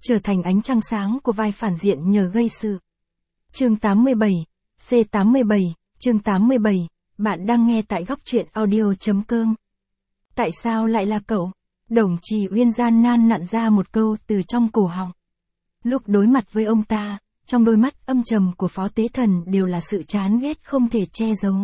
trở thành ánh trăng sáng của vai phản diện nhờ gây sự. Chương 87, C87, chương 87, bạn đang nghe tại góc truyện audio.com. Tại sao lại là cậu? Đồng Trì Uyên gian nan nặn ra một câu từ trong cổ họng. Lúc đối mặt với ông ta, trong đôi mắt âm trầm của Phó Tế Thần đều là sự chán ghét không thể che giấu.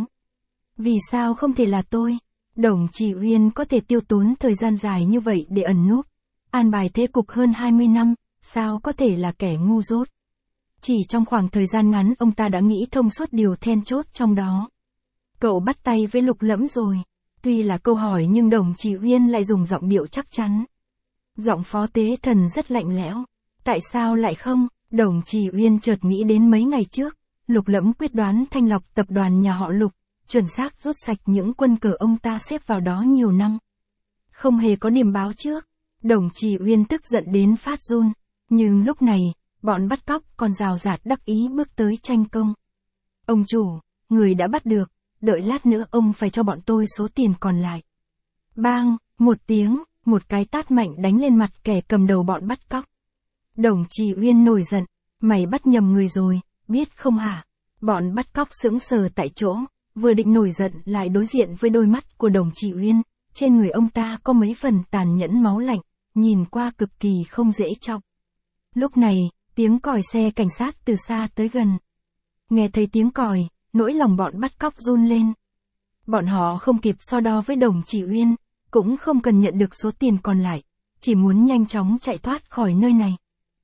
Vì sao không thể là tôi? Đồng Trì Uyên có thể tiêu tốn thời gian dài như vậy để ẩn núp, an bài thế cục hơn 20 năm, sao có thể là kẻ ngu dốt? Chỉ trong khoảng thời gian ngắn ông ta đã nghĩ thông suốt điều then chốt trong đó. Cậu bắt tay với Lục Lẫm rồi. Tuy là câu hỏi nhưng Đồng Trì Uyên lại dùng giọng điệu chắc chắn. Giọng Phó Tế Thần rất lạnh lẽo. Tại sao lại không? Đồng Trì Uyên chợt nghĩ đến mấy ngày trước, Lục Lẫm quyết đoán thanh lọc tập đoàn nhà họ Lục, chuẩn xác rút sạch những quân cờ ông ta xếp vào đó nhiều năm. Không hề có điểm báo trước. Đồng Trì Uyên tức giận đến phát run. Nhưng lúc này, bọn bắt cóc còn rào rạt đắc ý bước tới tranh công. Ông chủ, người đã bắt được, đợi lát nữa ông phải cho bọn tôi số tiền còn lại. Bang, một tiếng, một cái tát mạnh đánh lên mặt kẻ cầm đầu bọn bắt cóc. Đồng Trì Uyên nổi giận, mày bắt nhầm người rồi, biết không hả? Bọn bắt cóc sững sờ tại chỗ, vừa định nổi giận lại đối diện với đôi mắt của Đồng Trì Uyên, trên người ông ta có mấy phần tàn nhẫn máu lạnh, nhìn qua cực kỳ không dễ chọc. Lúc này, tiếng còi xe cảnh sát từ xa tới gần. Nghe thấy tiếng còi, nỗi lòng bọn bắt cóc run lên. Bọn họ không kịp so đo với Đồng Trì Uyên, cũng không cần nhận được số tiền còn lại, chỉ muốn nhanh chóng chạy thoát khỏi nơi này.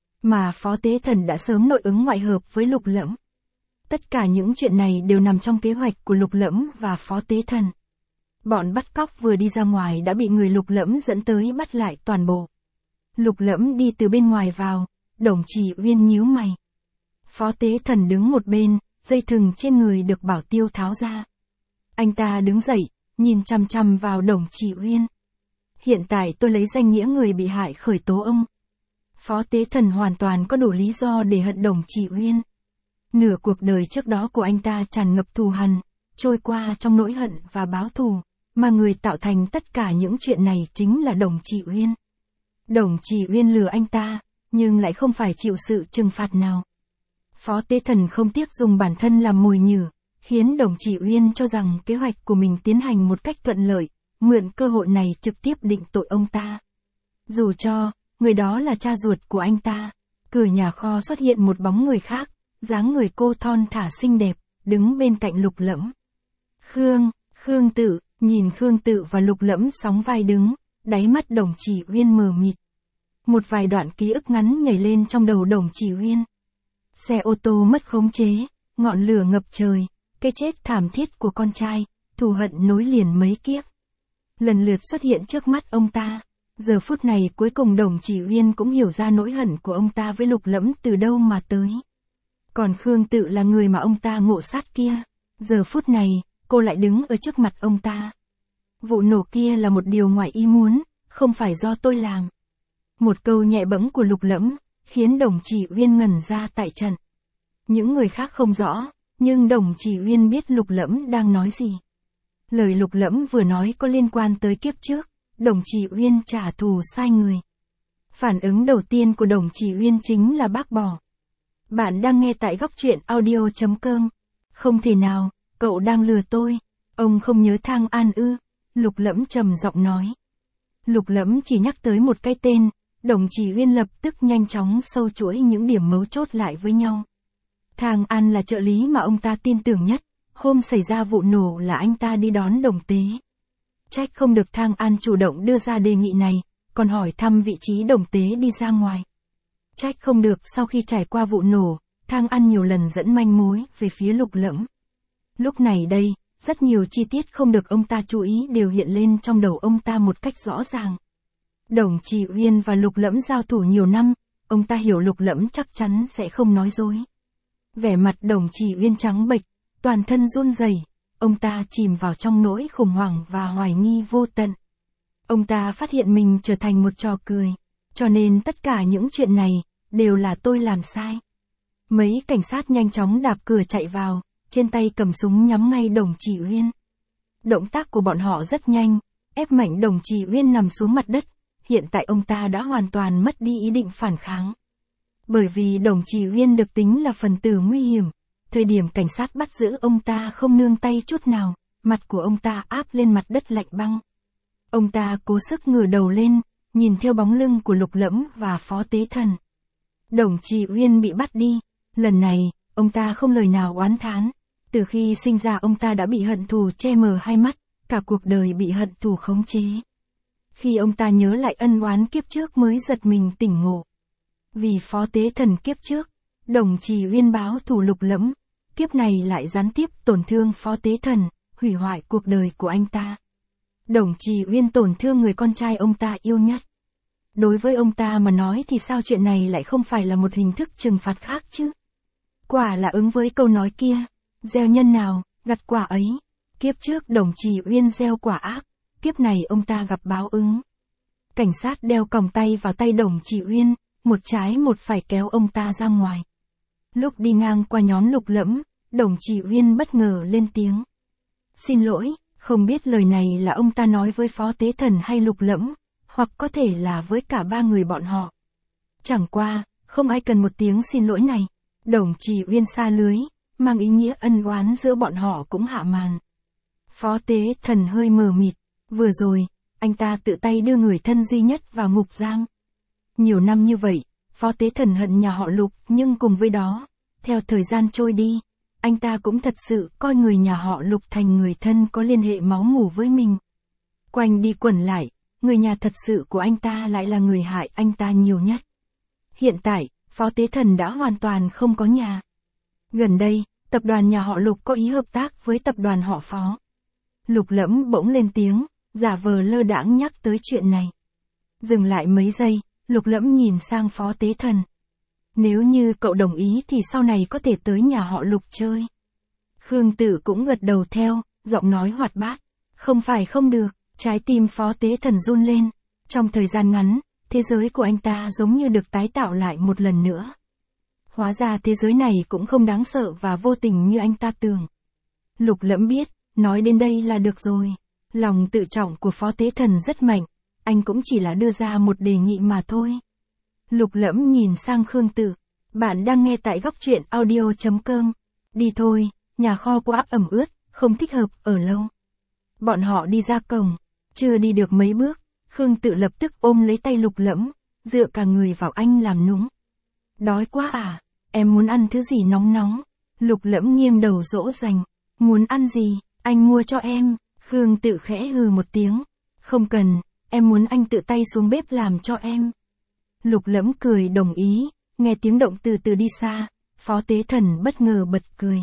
Mà Phó Tế Thần đã sớm nội ứng ngoại hợp với Lục Lẫm. Tất cả những chuyện này đều nằm trong kế hoạch của Lục Lẫm và Phó Tế Thần. Bọn bắt cóc vừa đi ra ngoài đã bị người Lục Lẫm dẫn tới bắt lại toàn bộ. Lục Lẫm đi từ bên ngoài vào, Đồng Trì Uyên nhíu mày. Phó Tế Thần đứng một bên, dây thừng trên người được bảo tiêu tháo ra. Anh ta đứng dậy, nhìn chằm chằm vào Đồng Trì Uyên. Hiện tại tôi lấy danh nghĩa người bị hại khởi tố ông. Phó Tế Thần hoàn toàn có đủ lý do để hận Đồng Trì Uyên. Nửa cuộc đời trước đó của anh ta tràn ngập thù hằn, trôi qua trong nỗi hận và báo thù, mà người tạo thành tất cả những chuyện này chính là Đồng Trì Uyên. Đồng Trì Uyên lừa anh ta, nhưng lại không phải chịu sự trừng phạt nào. Phó Tế Thần không tiếc dùng bản thân làm mồi nhử, khiến Đồng Trì Uyên cho rằng kế hoạch của mình tiến hành một cách thuận lợi, mượn cơ hội này trực tiếp định tội ông ta. Dù cho, người đó là cha ruột của anh ta, cửa nhà kho xuất hiện một bóng người khác, dáng người cô thon thả xinh đẹp, đứng bên cạnh Lục Lẫm. Khương Tự, nhìn Khương Tự và Lục Lẫm sóng vai đứng, đáy mắt Đồng Trì Uyên mờ mịt. Một vài đoạn ký ức ngắn nhảy lên trong đầu Đồng Trì Uyên. Xe ô tô mất khống chế, ngọn lửa ngập trời, cái chết thảm thiết của con trai, thù hận nối liền mấy kiếp. Lần lượt xuất hiện trước mắt ông ta. Giờ phút này cuối cùng Đồng Trì Uyên cũng hiểu ra nỗi hận của ông ta với Lục Lẫm từ đâu mà tới. Còn Khương Tự là người mà ông ta ngộ sát kia. Giờ phút này, cô lại đứng ở trước mặt ông ta. Vụ nổ kia là một điều ngoài ý muốn, không phải do tôi làm. Một câu nhẹ bẫng của Lục Lẫm, khiến Đồng Trì Uyên ngẩn ra tại trận. Những người khác không rõ, nhưng Đồng Trì Uyên biết Lục Lẫm đang nói gì. Lời Lục Lẫm vừa nói có liên quan tới kiếp trước, Đồng Trì Uyên trả thù sai người. Phản ứng đầu tiên của Đồng Trì Uyên chính là bác bỏ. Bạn đang nghe tại góc truyện audio.com. Không thể nào, cậu đang lừa tôi. Ông không nhớ Thang An ư? Lục Lẫm trầm giọng nói. Lục Lẫm chỉ nhắc tới một cái tên, Đồng Trì Uyên lập tức nhanh chóng sâu chuỗi những điểm mấu chốt lại với nhau. Thang An là trợ lý mà ông ta tin tưởng nhất, hôm xảy ra vụ nổ là anh ta đi đón Đồng Tế. Trách không được Thang An chủ động đưa ra đề nghị này, còn hỏi thăm vị trí Đồng Tế đi ra ngoài. Trách không được sau khi trải qua vụ nổ, Thang An nhiều lần dẫn manh mối về phía Lục Lẫm. Lúc này đây, rất nhiều chi tiết không được ông ta chú ý đều hiện lên trong đầu ông ta một cách rõ ràng. Đồng Trì Uyên và Lục Lẫm giao thủ nhiều năm, ông ta hiểu Lục Lẫm chắc chắn sẽ không nói dối. Vẻ mặt Đồng Trì Uyên trắng bệch, toàn thân run rẩy, ông ta chìm vào trong nỗi khủng hoảng và hoài nghi vô tận. Ông ta phát hiện mình trở thành một trò cười, cho nên tất cả những chuyện này đều là tôi làm sai. Mấy cảnh sát nhanh chóng đạp cửa chạy vào, trên tay cầm súng nhắm ngay Đồng Trì Uyên. Động tác của bọn họ rất nhanh, ép mạnh Đồng Trì Uyên nằm xuống mặt đất, hiện tại ông ta đã hoàn toàn mất đi ý định phản kháng, Bởi vì Đồng Trì Uyên được tính là phần tử nguy hiểm. Thời điểm cảnh sát bắt giữ ông ta không nương tay chút nào, mặt của ông ta áp lên mặt đất lạnh băng. Ông ta cố sức ngửa đầu lên, nhìn theo bóng lưng của Lục Lẫm và Phó Tế Thần. Đồng Trì Uyên bị bắt đi, lần này, ông ta không lời nào oán thán. Từ khi sinh ra ông ta đã bị hận thù che mờ hai mắt, cả cuộc đời bị hận thù khống chế. Khi ông ta nhớ lại ân oán kiếp trước mới giật mình tỉnh ngộ. Vì Phó Tế Thần kiếp trước, Đồng Trì Uyên báo thù Lục Lẫm, kiếp này lại gián tiếp tổn thương Phó Tế Thần, hủy hoại cuộc đời của anh ta. Đồng Trì Uyên tổn thương người con trai ông ta yêu nhất. Đối với ông ta mà nói thì sao chuyện này lại không phải là một hình thức trừng phạt khác chứ? Quả là ứng với câu nói kia, gieo nhân nào, gặt quả ấy. Kiếp trước Đồng Trì Uyên gieo quả ác, kiếp này ông ta gặp báo ứng. Cảnh sát đeo còng tay vào tay Đồng Trì Uyên, một trái một phải kéo ông ta ra ngoài. Lúc đi ngang qua nhóm Lục Lẫm, Đồng Trì Uyên bất ngờ lên tiếng. Xin lỗi, không biết lời này là ông ta nói với Phó Tế Thần hay Lục Lẫm, hoặc có thể là với cả ba người bọn họ. Chẳng qua, không ai cần một tiếng xin lỗi này. Đồng Trì Uyên sa lưới, mang ý nghĩa ân oán giữa bọn họ cũng hạ màn. Phó Tế Thần hơi mờ mịt, vừa rồi, anh ta tự tay đưa người thân duy nhất vào ngục giam. Nhiều năm như vậy, Phó Tế Thần hận nhà họ Lục, nhưng cùng với đó, theo thời gian trôi đi, anh ta cũng thật sự coi người nhà họ Lục thành người thân có liên hệ máu mủ với mình. Quanh đi quẩn lại, người nhà thật sự của anh ta lại là người hại anh ta nhiều nhất. Hiện tại, Phó Tế Thần đã hoàn toàn không có nhà. Gần đây, tập đoàn nhà họ Lục có ý hợp tác với tập đoàn họ Phó. Lục Lẫm bỗng lên tiếng, giả vờ lơ đãng nhắc tới chuyện này. Dừng lại mấy giây, Lục Lẫm nhìn sang Phó Tế Thần. Nếu như cậu đồng ý thì sau này có thể tới nhà họ Lục chơi. Khương Tử cũng gật đầu theo, giọng nói hoạt bát. Không phải không được, trái tim Phó Tế Thần run lên. Trong thời gian ngắn, thế giới của anh ta giống như được tái tạo lại một lần nữa. Hóa ra thế giới này cũng không đáng sợ và vô tình như anh ta tưởng. Lục Lẫm biết, nói đến đây là được rồi. Lòng tự trọng của Phó Tế Thần rất mạnh, anh cũng chỉ là đưa ra một đề nghị mà thôi. Lục Lẫm nhìn sang Khương Tử. Bạn đang nghe tại góc truyện audio.com. Đi thôi, nhà kho quá ẩm ướt, không thích hợp ở lâu. Bọn họ đi ra cổng, chưa đi được mấy bước, Khương Tử lập tức ôm lấy tay Lục Lẫm, dựa cả người vào anh làm nũng. Đói quá à, em muốn ăn thứ gì nóng nóng. Lục Lẫm nghiêng đầu dỗ dành. Muốn ăn gì, anh mua cho em. Khương Tử khẽ hừ một tiếng. Không cần, em muốn anh tự tay xuống bếp làm cho em. Lục Lẫm cười đồng ý, nghe tiếng động từ từ đi xa, Phó Tế Thần bất ngờ bật cười.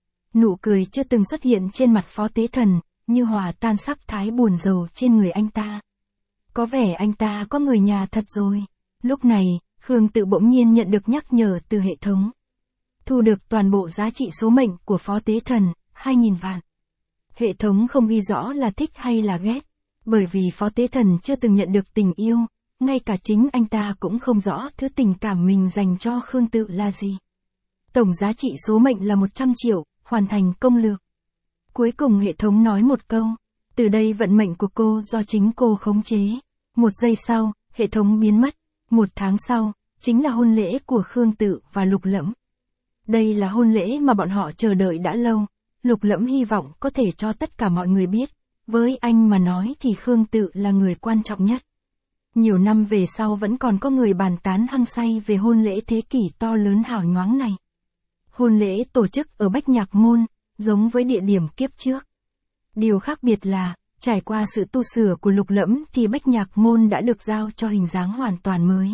Nụ cười chưa từng xuất hiện trên mặt Phó Tế Thần, như hòa tan sắc thái buồn rầu trên người anh ta. Có vẻ anh ta có người nhà thật rồi. Lúc này, Khương Tự bỗng nhiên nhận được nhắc nhở từ hệ thống. Thu được toàn bộ giá trị số mệnh của Phó Tế Thần, 2.000 vạn. Hệ thống không ghi rõ là thích hay là ghét, bởi vì Phó Tế Thần chưa từng nhận được tình yêu, ngay cả chính anh ta cũng không rõ thứ tình cảm mình dành cho Khương Tự là gì. Tổng giá trị số mệnh là 100 triệu, hoàn thành công lược. Cuối cùng hệ thống nói một câu, từ đây vận mệnh của cô do chính cô khống chế. Một giây sau, hệ thống biến mất. Một tháng sau, chính là hôn lễ của Khương Tự và Lục Lẫm. Đây là hôn lễ mà bọn họ chờ đợi đã lâu. Lục Lẫm hy vọng có thể cho tất cả mọi người biết. Với anh mà nói thì Khương Tự là người quan trọng nhất. Nhiều năm về sau vẫn còn có người bàn tán hăng say về hôn lễ thế kỷ to lớn hào nhoáng này. Hôn lễ tổ chức ở Bách Nhạc Môn, giống với địa điểm kiếp trước. Điều khác biệt là, trải qua sự tu sửa của Lục Lẫm thì Bách Nhạc Môn đã được giao cho hình dáng hoàn toàn mới.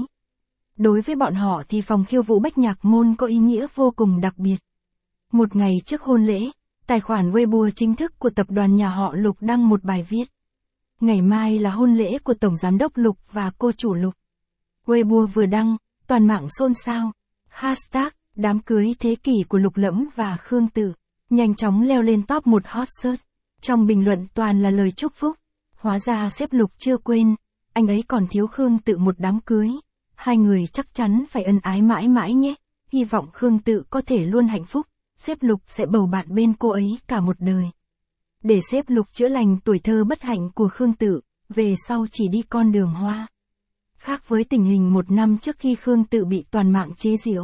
Đối với bọn họ thì phòng khiêu vũ Bách Nhạc Môn có ý nghĩa vô cùng đặc biệt. Một ngày trước hôn lễ, tài khoản Weibo chính thức của tập đoàn nhà họ Lục đăng một bài viết. Ngày mai là hôn lễ của Tổng Giám đốc Lục và cô chủ Lục. Weibo vừa đăng, toàn mạng xôn xao. Hashtag, đám cưới thế kỷ của Lục Lẫm và Khương Tử, nhanh chóng leo lên top 1 hot search. Trong bình luận toàn là lời chúc phúc. Hóa ra sếp Lục chưa quên, anh ấy còn thiếu Khương Tự một đám cưới. Hai người chắc chắn phải ân ái mãi mãi nhé. Hy vọng Khương Tự có thể luôn hạnh phúc. Sếp Lục sẽ bầu bạn bên cô ấy cả một đời. Để sếp Lục chữa lành tuổi thơ bất hạnh của Khương Tự, về sau chỉ đi con đường hoa. Khác với tình hình một năm trước khi Khương Tự bị toàn mạng chế giễu.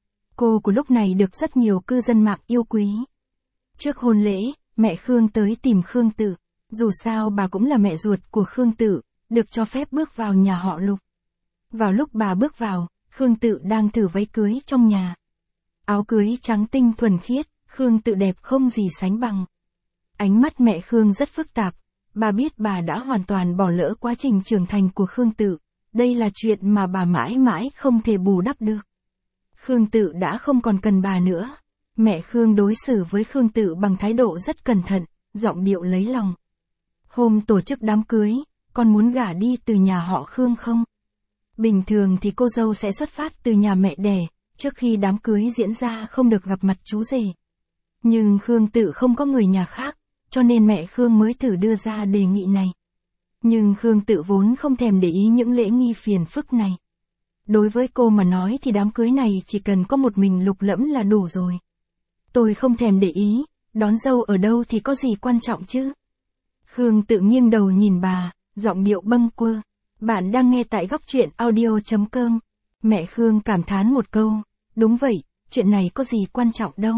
Cô của lúc này được rất nhiều cư dân mạng yêu quý. Trước hôn lễ, mẹ Khương tới tìm Khương Tự. Dù sao bà cũng là mẹ ruột của Khương Tự, được cho phép bước vào nhà họ Lục. Vào lúc bà bước vào, Khương Tự đang thử váy cưới trong nhà. Áo cưới trắng tinh thuần khiết, Khương Tự đẹp không gì sánh bằng. Ánh mắt mẹ Khương rất phức tạp, bà biết bà đã hoàn toàn bỏ lỡ quá trình trưởng thành của Khương Tự. Đây là chuyện mà bà mãi mãi không thể bù đắp được. Khương Tự đã không còn cần bà nữa. Mẹ Khương đối xử với Khương Tự bằng thái độ rất cẩn thận, giọng điệu lấy lòng. Hôm tổ chức đám cưới, con muốn gả đi từ nhà họ Khương không? Bình thường thì cô dâu sẽ xuất phát từ nhà mẹ đẻ, trước khi đám cưới diễn ra không được gặp mặt chú rể. Nhưng Khương Tự không có người nhà khác, cho nên mẹ Khương mới thử đưa ra đề nghị này. Nhưng Khương Tự vốn không thèm để ý những lễ nghi phiền phức này. Đối với cô mà nói thì đám cưới này chỉ cần có một mình Lục Lẫm là đủ rồi. Tôi không thèm để ý, đón dâu ở đâu thì có gì quan trọng chứ? Khương Tự nghiêng đầu nhìn bà, giọng điệu bâng quơ. Bạn đang nghe tại góc truyện audio.com. Mẹ Khương cảm thán một câu, đúng vậy, chuyện này có gì quan trọng đâu.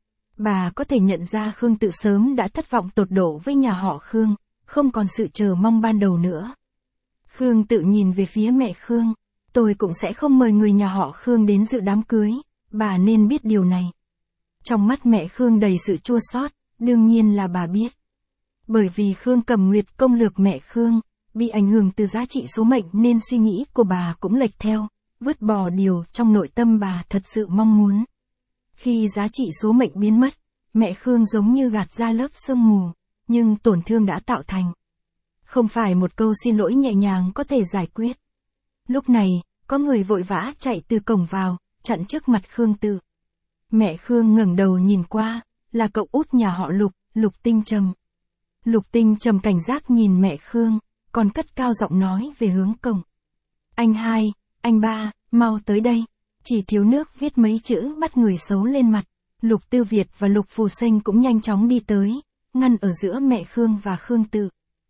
Bà có thể nhận ra Khương Tự sớm đã thất vọng tột độ với nhà họ Khương, không còn sự chờ mong ban đầu nữa. Khương Tự nhìn về phía mẹ Khương, tôi cũng sẽ không mời người nhà họ Khương đến dự đám cưới, bà nên biết điều này. Trong mắt mẹ Khương đầy sự chua xót, đương nhiên là bà biết. Bởi vì Khương Cẩm Nguyệt công lược mẹ Khương, bị ảnh hưởng từ giá trị số mệnh nên suy nghĩ của bà cũng lệch theo, vứt bỏ điều trong nội tâm bà thật sự mong muốn. Khi giá trị số mệnh biến mất, mẹ Khương giống như gạt ra lớp sương mù, nhưng tổn thương đã tạo thành. Không phải một câu xin lỗi nhẹ nhàng có thể giải quyết. Lúc này, có người vội vã chạy từ cổng vào, chặn trước mặt Khương Tự. Mẹ Khương ngẩng đầu nhìn qua, là cậu út nhà họ Lục, Lục Tinh Trầm. Lục Tinh Trầm cảnh giác nhìn mẹ Khương, còn cất cao giọng nói về hướng cổng. Anh hai, anh ba, mau tới đây. Chỉ thiếu nước viết mấy chữ bắt người xấu lên mặt. Lục Tư Việt và Lục Phù Sinh cũng nhanh chóng đi tới, ngăn ở giữa mẹ Khương và Khương Tự.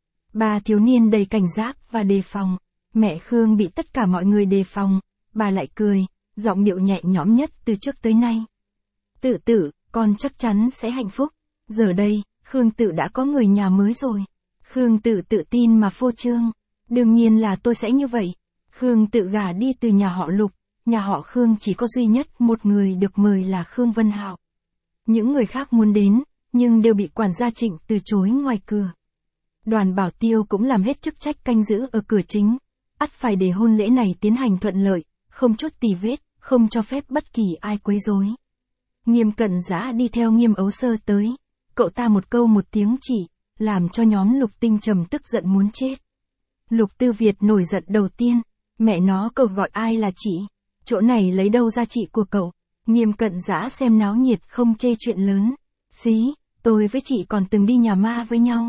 Ba thiếu niên đầy cảnh giác và đề phòng. Mẹ Khương bị tất cả mọi người đề phòng, bà lại cười, giọng điệu nhẹ nhõm nhất từ trước tới nay. Tự Tự, con chắc chắn sẽ hạnh phúc. Giờ đây, Khương Tự đã có người nhà mới rồi. Khương Tự tự tin mà phô trương. Đương nhiên là tôi sẽ như vậy. Khương Tự gả đi từ nhà họ Lục, nhà họ Khương chỉ có duy nhất một người được mời là Khương Vân Hạo. Những người khác muốn đến, nhưng đều bị quản gia Trịnh từ chối ngoài cửa. Đoàn Bảo Tiêu cũng làm hết chức trách canh giữ ở cửa chính, ắt phải để hôn lễ này tiến hành thuận lợi, không chút tì vết, không cho phép bất kỳ ai quấy rối. Nghiêm Cận Dã đi theo Nghiêm Ấu Sơ tới, cậu ta một câu một tiếng chỉ, làm cho nhóm Lục Tinh Trầm tức giận muốn chết. Lục Tư Việt nổi giận đầu tiên, mẹ nó cậu gọi ai là chị, chỗ này lấy đâu ra chị của cậu. Nghiêm Cận Dã xem náo nhiệt không chê chuyện lớn. Xí, tôi với chị còn từng đi nhà ma với nhau.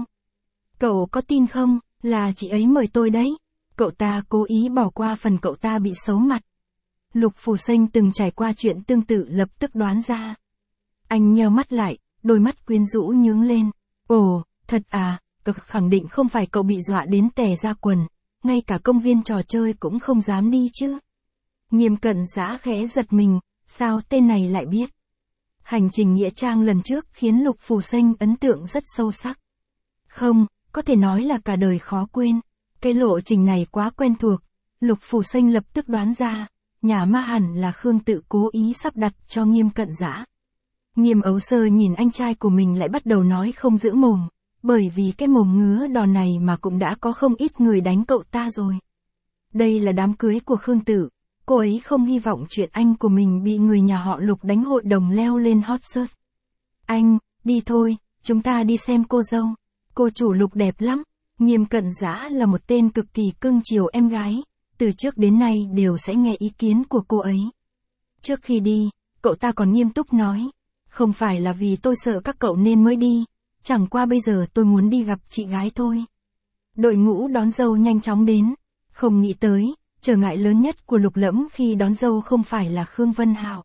Cậu có tin không, là chị ấy mời tôi đấy. Cậu ta cố ý bỏ qua phần cậu ta bị xấu mặt. Lục Phù Sinh từng trải qua chuyện tương tự lập tức đoán ra. Anh nheo mắt lại, đôi mắt quyến rũ nhướng lên. Ồ, thật à, cực khẳng định không phải cậu bị dọa đến tè ra quần, ngay cả công viên trò chơi cũng không dám đi chứ. Nghiêm Cận Dã khẽ giật mình, sao tên này lại biết. Hành trình nghĩa trang lần trước khiến Lục Phù Sinh ấn tượng rất sâu sắc. Không, có thể nói là cả đời khó quên. Cái lộ trình này quá quen thuộc. Lục Phù Sinh lập tức đoán ra, nhà ma hẳn là Khương Tự cố ý sắp đặt cho Nghiêm Cận Dã. Nghiêm Ấu Sơ nhìn anh trai của mình lại bắt đầu nói không giữ mồm, bởi vì cái mồm ngứa đòn này mà cũng đã có không ít người đánh cậu ta rồi. Đây là đám cưới của Khương Tự, cô ấy không hy vọng chuyện anh của mình bị người nhà họ Lục đánh hội đồng leo lên hot search. Anh, đi thôi, chúng ta đi xem cô dâu. Cô chủ Lục đẹp lắm. Nghiêm Cận Dã là một tên cực kỳ cưng chiều em gái, từ trước đến nay đều sẽ nghe ý kiến của cô ấy. Trước khi đi, cậu ta còn nghiêm túc nói, không phải là vì tôi sợ các cậu nên mới đi, chẳng qua bây giờ tôi muốn đi gặp chị gái thôi. Đội ngũ đón dâu nhanh chóng đến, không nghĩ tới, trở ngại lớn nhất của Lục Lẫm khi đón dâu không phải là Khương Vân Hạo,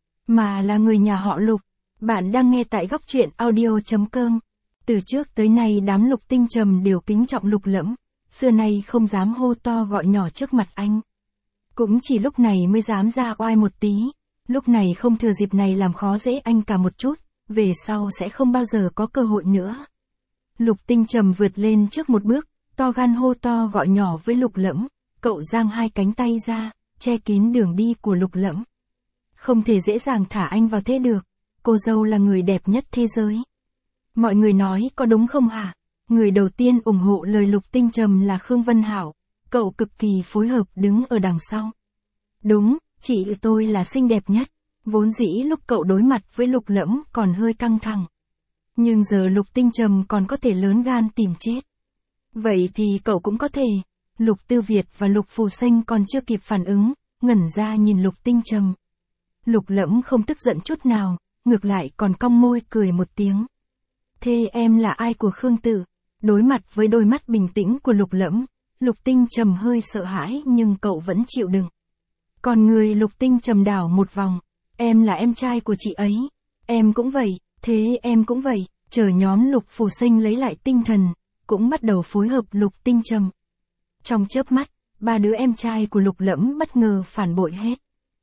mà là người nhà họ Lục. Bạn đang nghe tại góc truyện audio.com. Từ trước tới nay đám Lục Tinh Trầm đều kính trọng Lục Lẫm, xưa nay không dám hô to gọi nhỏ trước mặt anh. Cũng chỉ lúc này mới dám ra oai một tí, lúc này không thừa dịp này làm khó dễ anh cả một chút, về sau sẽ không bao giờ có cơ hội nữa. Lục Tinh Trầm vượt lên trước một bước, to gan hô to gọi nhỏ với Lục Lẫm, cậu giang hai cánh tay ra, che kín đường đi của Lục Lẫm. Không thể dễ dàng thả anh vào thế được, cô dâu là người đẹp nhất thế giới. Mọi người nói có đúng không hả? Người đầu tiên ủng hộ lời Lục Tinh Trầm là Khương Vân Hảo, cậu cực kỳ phối hợp đứng ở đằng sau. Đúng, chị tôi là xinh đẹp nhất, vốn dĩ lúc cậu đối mặt với Lục Lẫm còn hơi căng thẳng. Nhưng giờ Lục Tinh Trầm còn có thể lớn gan tìm chết. Vậy thì cậu cũng có thể. Lục Tư Việt và Lục Phù Sinh còn chưa kịp phản ứng, ngẩn ra nhìn Lục Tinh Trầm. Lục Lẫm không tức giận chút nào, ngược lại còn cong môi cười một tiếng. Thế em là ai của Khương Tự? Đối mặt với đôi mắt bình tĩnh của Lục Lẫm, Lục Tinh Trầm hơi sợ hãi nhưng cậu vẫn chịu đựng. Còn người Lục Tinh Trầm đảo một vòng, em là em trai của chị ấy. Em cũng vậy, thế em cũng vậy. Chờ nhóm Lục Phù Sinh lấy lại tinh thần, cũng bắt đầu phối hợp Lục Tinh Trầm. Trong chớp mắt, ba đứa em trai của Lục Lẫm bất ngờ phản bội hết.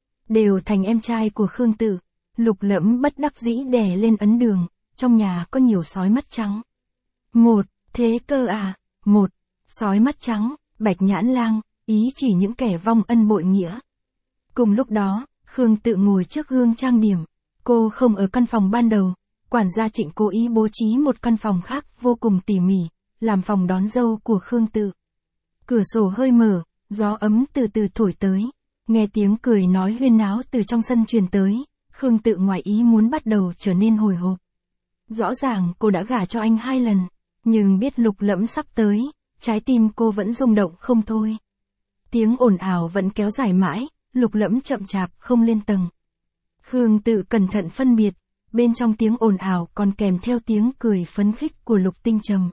Đều thành em trai của Khương Tự. Lục Lẫm bất đắc dĩ đè lên ấn đường, trong nhà có nhiều sói mắt trắng. Một, thế cơ à, một, sói mắt trắng, Bạch Nhãn Lang, ý chỉ những kẻ vong ân bội nghĩa. Cùng lúc đó, Khương Tự ngồi trước gương trang điểm. Cô không ở căn phòng ban đầu, quản gia Trịnh cố ý bố trí một căn phòng khác vô cùng tỉ mỉ, làm phòng đón dâu của Khương Tự. Cửa sổ hơi mở, gió ấm từ từ thổi tới, nghe tiếng cười nói huyên náo từ trong sân truyền tới, Khương Tự ngoài ý muốn bắt đầu trở nên hồi hộp. Rõ ràng cô đã gả cho anh 2 lần, nhưng biết Lục Lẫm sắp tới, trái tim cô vẫn rung động không thôi. Tiếng ồn ào vẫn kéo dài mãi, Lục Lẫm chậm chạp không lên tầng. Khương Tự cẩn thận phân biệt, bên trong tiếng ồn ào còn kèm theo tiếng cười phấn khích của Lục Tinh Trầm.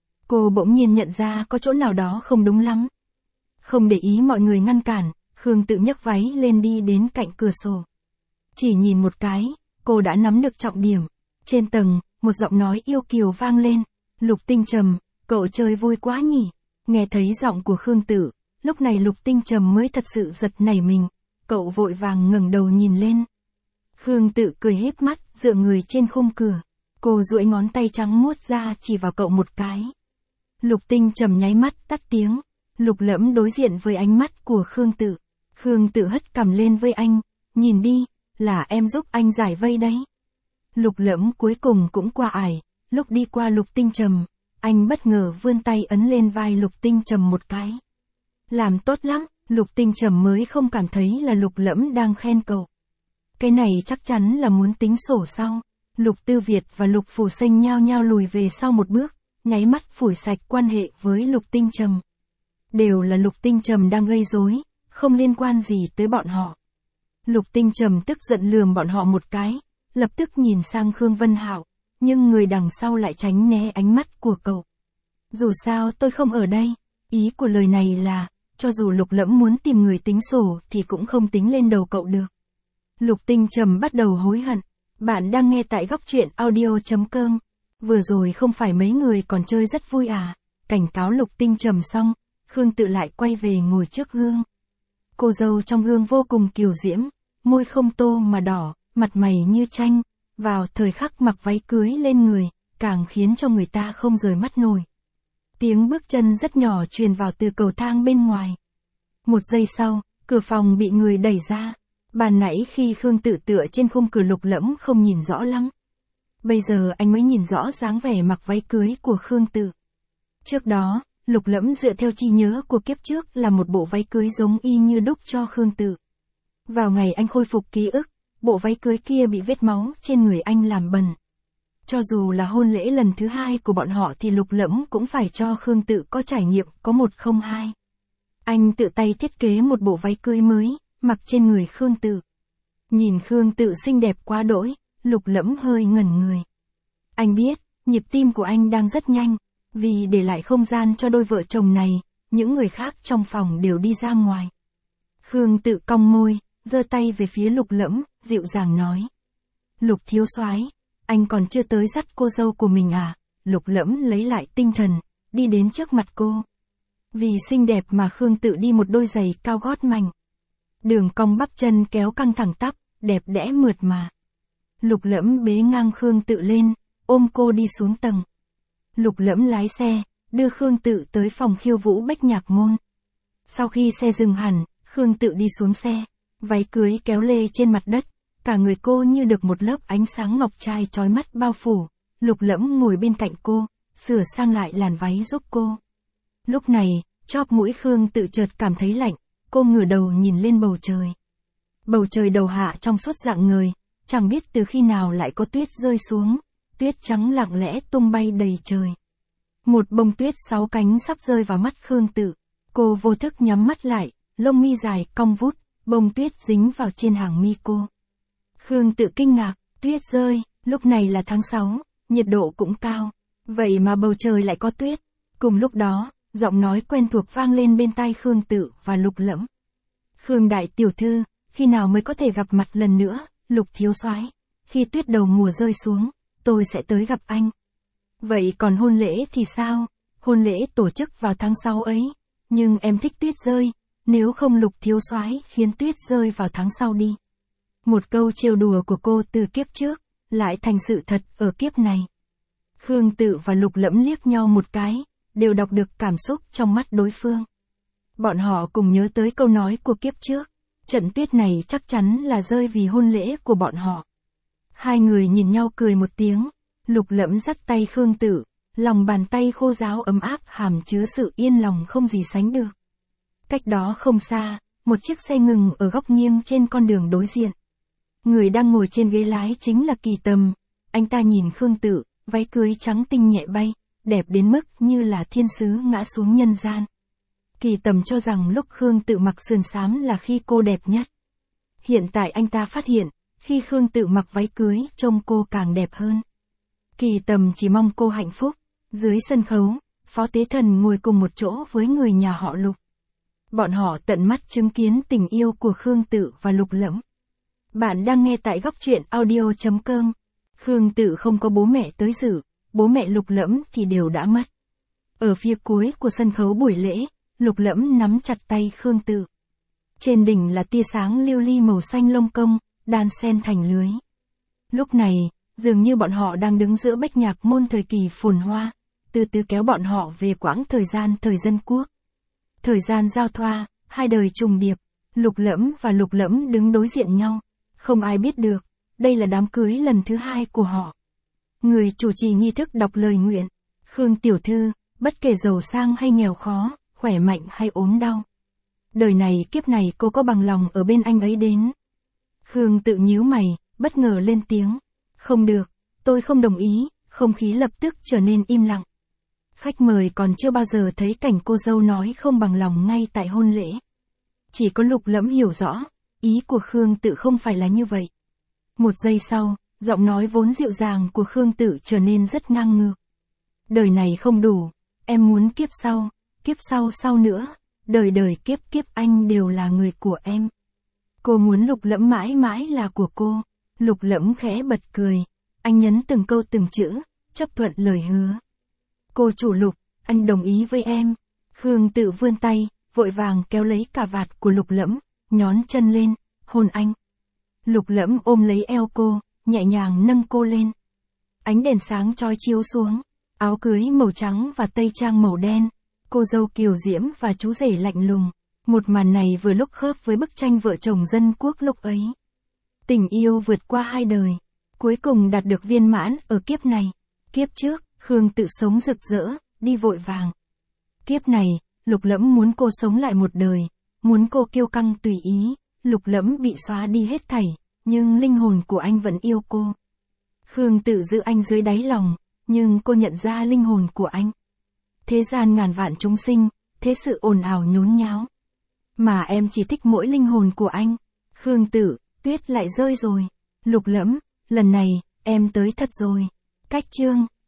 Cô bỗng nhiên nhận ra có chỗ nào đó không đúng lắm. Không để ý mọi người ngăn cản, Khương Tự nhấc váy lên đi đến cạnh cửa sổ. Chỉ nhìn một cái, cô đã nắm được trọng điểm. Trên tầng, một giọng nói yêu kiều vang lên. Lục Tinh Trầm, cậu chơi vui quá nhỉ? Nghe thấy giọng của Khương Tự, lúc này Lục Tinh Trầm mới thật sự giật nảy mình. Cậu vội vàng ngẩng đầu nhìn lên. Khương Tự cười híp mắt, dựa người trên khung cửa. Cô duỗi ngón tay trắng muốt ra chỉ vào cậu một cái. Lục Tinh Trầm nháy mắt tắt tiếng. Lục Lẫm đối diện với ánh mắt của Khương Tự. Khương Tự hất cằm lên với anh. Nhìn đi, là em giúp anh giải vây đấy. Lục Lẫm cuối cùng cũng qua ải. Lúc đi qua Lục Tinh Trầm, anh bất ngờ vươn tay ấn lên vai Lục Tinh Trầm một cái. Làm tốt lắm, Lục Tinh Trầm mới không cảm thấy là Lục Lẫm đang khen cậu. Cái này chắc chắn là muốn tính sổ sau. Lục Tư Việt và Lục Phù Sinh nhao nhao lùi về sau một bước, nháy mắt phủi sạch quan hệ với Lục Tinh Trầm. Đều là Lục Tinh Trầm đang gây rối, không liên quan gì tới bọn họ. Lục Tinh Trầm tức giận lườm bọn họ một cái, lập tức nhìn sang Khương Vân Hảo, nhưng người đằng sau lại tránh né ánh mắt của cậu. Dù sao tôi không ở đây, ý của lời này là, cho dù Lục Lẫm muốn tìm người tính sổ thì cũng không tính lên đầu cậu được. Lục Tinh Trầm bắt đầu hối hận. Bạn đang nghe tại góc truyện audio.com. Vừa rồi không phải mấy người còn chơi rất vui à? Cảnh cáo Lục Tinh Trầm xong, Khương Tự lại quay về ngồi trước gương. Cô dâu trong gương vô cùng kiều diễm, môi không tô mà đỏ, mặt mày như tranh, vào thời khắc mặc váy cưới lên người, càng khiến cho người ta không rời mắt nổi. Tiếng bước chân rất nhỏ truyền vào từ cầu thang bên ngoài. Một giây sau, cửa phòng bị người đẩy ra. Ban nãy khi Khương Tự tựa trên khung cửa Lục Lẫm không nhìn rõ lắm. Bây giờ anh mới nhìn rõ dáng vẻ mặc váy cưới của Khương Tự. Trước đó, Lục Lẫm dựa theo trí nhớ của kiếp trước là một bộ váy cưới giống y như đúc cho Khương Tự. Vào ngày anh khôi phục ký ức, bộ váy cưới kia bị vết máu trên người anh làm bẩn. Cho dù là hôn lễ lần thứ 2 của bọn họ thì Lục Lẫm cũng phải cho Khương Tự có trải nghiệm có 1 không 2. Anh tự tay thiết kế một bộ váy cưới mới, mặc trên người Khương Tự. Nhìn Khương Tự xinh đẹp quá đỗi, Lục Lẫm hơi ngẩn người. Anh biết, nhịp tim của anh đang rất nhanh, vì để lại không gian cho đôi vợ chồng này, những người khác trong phòng đều đi ra ngoài. Khương Tự cong môi, giơ tay về phía Lục Lẫm, dịu dàng nói. Lục thiếu soái, anh còn chưa tới dắt cô dâu của mình à? Lục Lẫm lấy lại tinh thần, đi đến trước mặt cô. Vì xinh đẹp mà Khương Tự đi một đôi giày cao gót mảnh. Đường cong bắp chân kéo căng thẳng tắp, đẹp đẽ mượt mà. Lục Lẫm bế ngang Khương Tự lên, ôm cô đi xuống tầng. Lục Lẫm lái xe, đưa Khương Tự tới phòng khiêu vũ Bách Nhạc Môn. Sau khi xe dừng hẳn, Khương Tự đi xuống xe, váy cưới kéo lê trên mặt đất, cả người cô như được một lớp ánh sáng ngọc trai chói mắt bao phủ. Lục Lẫm ngồi bên cạnh cô, sửa sang lại làn váy giúp cô. Lúc này, chóp mũi Khương Tự chợt cảm thấy lạnh, cô ngửa đầu nhìn lên bầu trời. Bầu trời đầu hạ trong suốt rạng ngời, chẳng biết từ khi nào lại có tuyết rơi xuống, tuyết trắng lặng lẽ tung bay đầy trời. Một bông tuyết 6 cánh sắp rơi vào mắt Khương Tự. Cô vô thức nhắm mắt lại, lông mi dài cong vút, bông tuyết dính vào trên hàng mi cô. Khương Tự kinh ngạc, tuyết rơi, lúc này là tháng 6, nhiệt độ cũng cao, vậy mà bầu trời lại có tuyết. Cùng lúc đó, giọng nói quen thuộc vang lên bên tai Khương Tự và Lục Lẫm. Khương đại tiểu thư, khi nào mới có thể gặp mặt lần nữa, Lục thiếu soái, khi tuyết đầu mùa rơi xuống, tôi sẽ tới gặp anh. Vậy còn hôn lễ thì sao? Hôn lễ tổ chức vào tháng 6 ấy, nhưng em thích tuyết rơi, nếu không Lục thiếu soái khiến tuyết rơi vào tháng sau đi. Một câu trêu đùa của cô từ kiếp trước, lại thành sự thật ở kiếp này. Khương Tự và Lục Lẫm liếc nhau một cái, đều đọc được cảm xúc trong mắt đối phương. Bọn họ cùng nhớ tới câu nói của kiếp trước, trận tuyết này chắc chắn là rơi vì hôn lễ của bọn họ. Hai người nhìn nhau cười một tiếng, Lục Lẫm dắt tay Khương Tự, lòng bàn tay khô ráo ấm áp hàm chứa sự yên lòng không gì sánh được. Cách đó không xa, một chiếc xe ngừng ở góc nghiêng trên con đường đối diện. Người đang ngồi trên ghế lái chính là Kỳ Tầm. Anh ta nhìn Khương Tự, váy cưới trắng tinh nhẹ bay, đẹp đến mức như là thiên sứ ngã xuống nhân gian. Kỳ Tầm cho rằng lúc Khương Tự mặc sườn xám là khi cô đẹp nhất. Hiện tại anh ta phát hiện, khi Khương Tự mặc váy cưới trông cô càng đẹp hơn. Kỳ Tầm chỉ mong cô hạnh phúc. Dưới sân khấu, Phó Tế Thần ngồi cùng một chỗ với người nhà họ Lục. Bọn họ tận mắt chứng kiến tình yêu của Khương Tự và Lục Lẫm. Bạn đang nghe tại góc truyện audio.com. Khương Tự không có bố mẹ tới dự, bố mẹ Lục Lẫm thì đều đã mất. Ở phía cuối của sân khấu buổi lễ, Lục Lẫm nắm chặt tay Khương Tự. Trên đỉnh là tia sáng lưu ly màu xanh lông công, đan xen thành lưới. Lúc này, dường như bọn họ đang đứng giữa Bách Nhạc Môn thời kỳ phồn hoa, từ từ kéo bọn họ về quãng thời gian thời dân quốc. Thời gian giao thoa, hai đời trùng điệp, Lục Lẫm và Lục Lẫm đứng đối diện nhau. Không ai biết được, đây là đám cưới lần thứ 2 của họ. Người chủ trì nghi thức đọc lời nguyện. Khương tiểu thư, bất kể giàu sang hay nghèo khó, khỏe mạnh hay ốm đau. Đời này kiếp này cô có bằng lòng ở bên anh ấy đến. Khương Tự nhíu mày, bất ngờ lên tiếng. Không được, tôi không đồng ý, không khí lập tức trở nên im lặng. Khách mời còn chưa bao giờ thấy cảnh cô dâu nói không bằng lòng ngay tại hôn lễ. Chỉ có Lục Lẫm hiểu rõ, ý của Khương Tự không phải là như vậy. Một giây sau, giọng nói vốn dịu dàng của Khương Tự trở nên rất ngang ngược. Đời này không đủ, em muốn kiếp sau sau nữa, đời đời kiếp kiếp anh đều là người của em. Cô muốn Lục Lẫm mãi mãi là của cô. Lục Lẫm khẽ bật cười, anh nhấn từng câu từng chữ, chấp thuận lời hứa. Cô chủ Lục, anh đồng ý với em. Khương Tự vươn tay, vội vàng kéo lấy cà vạt của Lục Lẫm, nhón chân lên, hôn anh. Lục Lẫm ôm lấy eo cô, nhẹ nhàng nâng cô lên. Ánh đèn sáng chói chiếu xuống, áo cưới màu trắng và tây trang màu đen, cô dâu kiều diễm và chú rể lạnh lùng. Một màn này vừa lúc khớp với bức tranh vợ chồng dân quốc lúc ấy. Tình yêu vượt qua hai đời, cuối cùng đạt được viên mãn ở kiếp này. Kiếp trước, Khương Tự sống rực rỡ, đi vội vàng. Kiếp này, Lục Lẫm muốn cô sống lại một đời, muốn cô kiêu căng tùy ý. Lục Lẫm bị xóa đi hết thảy, nhưng linh hồn của anh vẫn yêu cô. Khương Tự giữ anh dưới đáy lòng, nhưng cô nhận ra linh hồn của anh. Thế gian ngàn vạn chúng sinh, thế sự ồn ào nhốn nháo. Mà em chỉ thích mỗi linh hồn của anh. Khương Tự, tuyết lại rơi rồi. Lục Lẫm, lần này, em tới thật rồi. Cách chương